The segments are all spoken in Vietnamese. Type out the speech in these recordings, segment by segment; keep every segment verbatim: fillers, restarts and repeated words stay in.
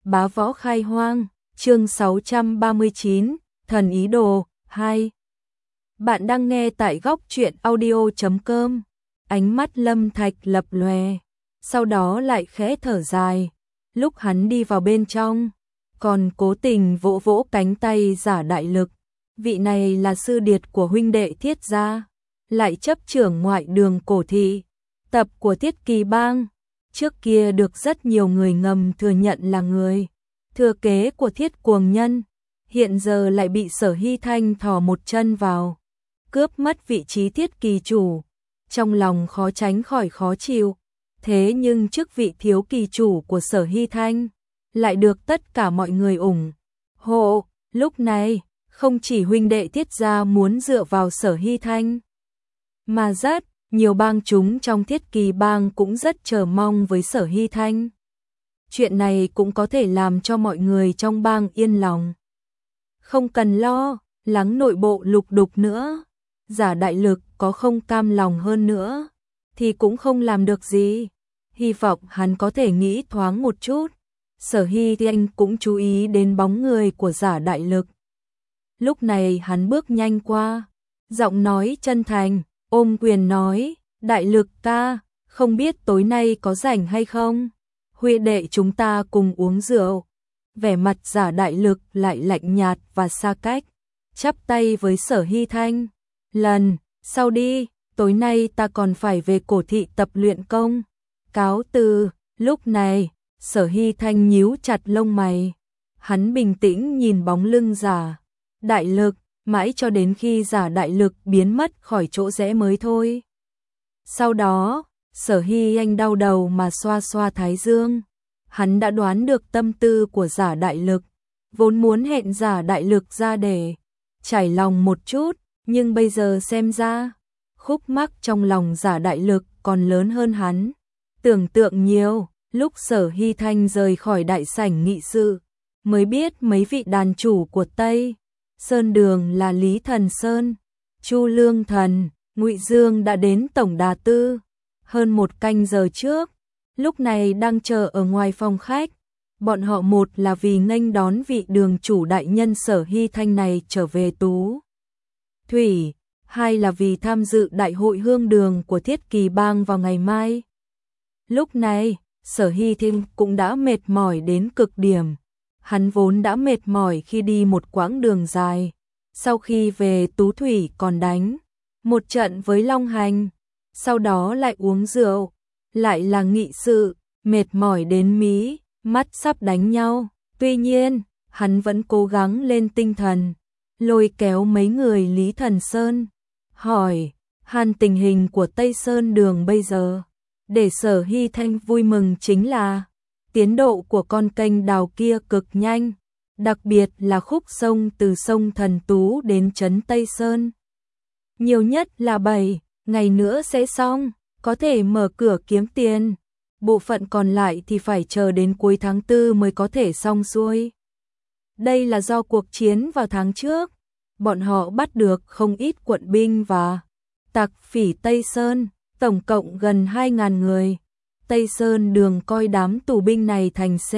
Bá võ khai hoang, chương sáu trăm ba mươi chín, thần ý đồ, hai. Bạn đang nghe tại góc truyện audio chấm com. Ánh mắt Lâm Thạch lập lòe, sau đó lại khẽ thở dài. Lúc hắn đi vào bên trong, còn cố tình vỗ vỗ cánh tay Giả Đại Lực. Vị này là sư điệt của huynh đệ Thiết gia, lại chấp trưởng ngoại đường Cổ thị, tập của Thiết Kỳ Bang. Trước kia được rất nhiều người ngầm thừa nhận là người thừa kế của Thiết Cuồng Nhân, hiện giờ lại bị Sở Hy Thanh thò một chân vào, cướp mất vị trí Thiết Kỳ chủ. Trong lòng khó tránh khỏi khó chịu, thế nhưng chức vị thiếu kỳ chủ của Sở Hy Thanh lại được tất cả mọi người ủng hộ. Lúc này, không chỉ huynh đệ Thiết gia muốn dựa vào Sở Hy Thanh, mà rất nhiều bang chúng trong Thiết Kỳ bang cũng rất chờ mong với Sở Hy Thanh. Chuyện này cũng có thể làm cho mọi người trong bang yên lòng, không cần lo lắng nội bộ lục đục nữa. Giả Đại Lực có không cam lòng hơn nữa thì cũng không làm được gì. Hy vọng hắn có thể nghĩ thoáng một chút. Sở Hy Thanh cũng chú ý đến bóng người của Giả Đại Lực. Lúc này hắn bước nhanh qua, giọng nói chân thành, ôm quyền nói: Đại Lực ca, không biết tối nay có rảnh hay không? Huynh đệ chúng ta cùng uống rượu. Vẻ mặt Giả Đại Lực lại lạnh nhạt và xa cách, chắp tay với Sở Hy Thanh: Lần sau đi, tối nay ta còn phải về Cổ thị tập luyện công. Cáo từ. Lúc này, Sở Hy Thanh nhíu chặt lông mày. Hắn bình tĩnh nhìn bóng lưng Giả Đại Lực, mãi cho đến khi Giả Đại Lực biến mất khỏi chỗ rẽ mới thôi. Sau đó, Sở Hy Anh đau đầu mà xoa xoa thái dương. Hắn đã đoán được tâm tư của Giả Đại Lực, vốn muốn hẹn Giả Đại Lực ra để trải lòng một chút, nhưng bây giờ xem ra, khúc mắc trong lòng Giả Đại Lực còn lớn hơn hắn tưởng tượng nhiều. Lúc Sở Hy Thanh rời khỏi đại sảnh nghị sự, mới biết mấy vị đàn chủ của Tây Sơn Đường là Lý Thần Sơn, Chu Lương Thần, Ngụy Dương đã đến tổng đà tư hơn một canh giờ trước, lúc này đang chờ ở ngoài phòng khách. Bọn họ một là vì nghênh đón vị đường chủ đại nhân Sở Hy Thanh này trở về Tú Thủy, hai là vì tham dự đại hội hương đường của Thiết Kỳ bang vào ngày mai. Lúc này, Sở Hy Thanh cũng đã mệt mỏi đến cực điểm. Hắn vốn đã mệt mỏi khi đi một quãng đường dài, sau khi về Tú Thủy còn đánh một trận với Long Hành, sau đó lại uống rượu, lại là nghị sự, mệt mỏi đến mí mắt sắp đánh nhau. Tuy nhiên, hắn vẫn cố gắng lên tinh thần, lôi kéo mấy người Lý Thần Sơn, hỏi han tình hình của Tây Sơn Đường bây giờ. Để Sở Hy Thanh vui mừng chính là tiến độ của con kênh đào kia cực nhanh, đặc biệt là khúc sông từ sông Thần Tú đến trấn Tây Sơn. Nhiều nhất là bảy ngày nữa sẽ xong, có thể mở cửa kiếm tiền. Bộ phận còn lại thì phải chờ đến cuối tháng tư mới có thể xong xuôi. Đây là do cuộc chiến vào tháng trước, bọn họ bắt được không ít quận binh và tặc phỉ Tây Sơn, tổng cộng gần hai nghìn người. Tây Sơn Đường coi đám tù binh này thành C,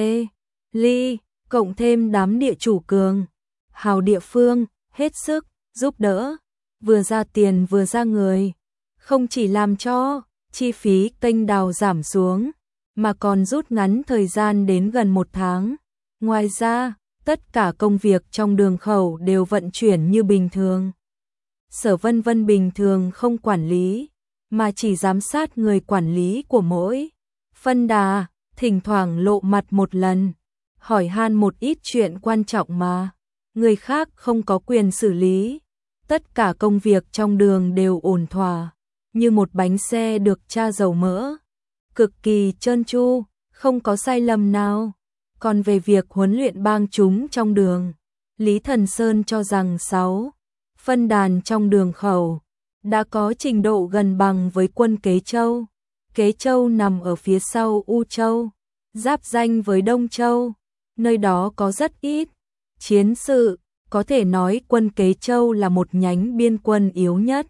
ly, cộng thêm đám địa chủ cường hào địa phương, hết sức giúp đỡ, vừa ra tiền vừa ra người, không chỉ làm cho chi phí kênh đào giảm xuống, mà còn rút ngắn thời gian đến gần một tháng. Ngoài ra, tất cả công việc trong đường khẩu đều vận chuyển như bình thường. Sở Vân Vân bình thường không quản lý, mà chỉ giám sát người quản lý của mỗi phân đà, thỉnh thoảng lộ mặt một lần, hỏi han một ít chuyện quan trọng mà người khác không có quyền xử lý. Tất cả công việc trong đường đều ổn thỏa, như một bánh xe được tra dầu mỡ, cực kỳ trơn tru, không có sai lầm nào. Còn về việc huấn luyện bang chúng trong đường, Lý Thần Sơn cho rằng sáu phân đàn trong đường khẩu đã có trình độ gần bằng với quân Kế Châu. Kế Châu nằm ở phía sau U Châu, giáp ranh với Đông Châu, nơi đó có rất ít chiến sự, có thể nói quân Kế Châu là một nhánh biên quân yếu nhất.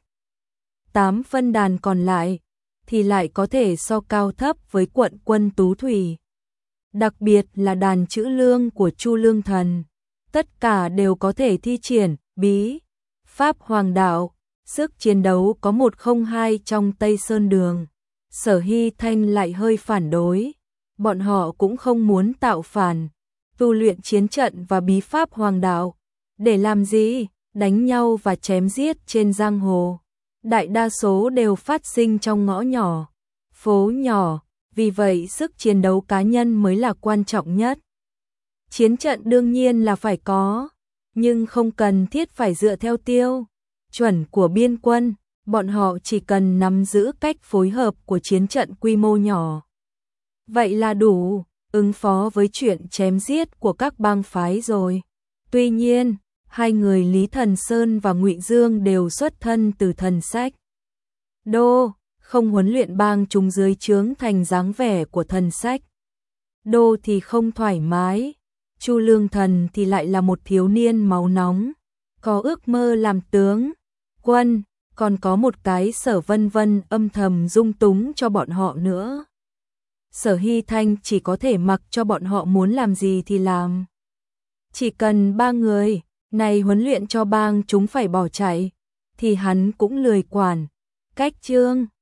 Tám phân đàn còn lại thì lại có thể so cao thấp với quận quân Tú Thủy. đặc biệt là đàn chữ lương của Chu Lương Thần, tất cả đều có thể thi triển bí pháp hoàng đạo, sức chiến đấu có một không hai trong Tây Sơn Đường. Sở Hy Thanh lại hơi phản đối, bọn họ cũng không muốn tạo phản, tu luyện chiến trận và bí pháp hoàng đạo. Để làm gì? Đánh nhau và chém giết trên giang hồ. Đại đa số đều phát sinh trong ngõ nhỏ, phố nhỏ, vì vậy sức chiến đấu cá nhân mới là quan trọng nhất. Chiến trận đương nhiên là phải có, nhưng không cần thiết phải dựa theo tiêu chuẩn của biên quân, bọn họ chỉ cần nắm giữ cách phối hợp của chiến trận quy mô nhỏ. Vậy là đủ, ứng phó với chuyện chém giết của các bang phái rồi. Tuy nhiên, hai người Lý Thần Sơn và Ngụy Dương đều xuất thân từ Thần Sách Đô, không huấn luyện bang chúng dưới trướng thành dáng vẻ của Thần Sách Đô thì không thoải mái. Chu Lương Thần thì lại là một thiếu niên máu nóng, có ước mơ làm tướng, quân, còn có một cái Sở Vân Vân âm thầm dung túng cho bọn họ nữa. Sở Hy Thanh chỉ có thể mặc cho bọn họ muốn làm gì thì làm. Chỉ cần ba người này huấn luyện cho bang chúng phải bỏ chạy, thì hắn cũng lười quản. Cách chương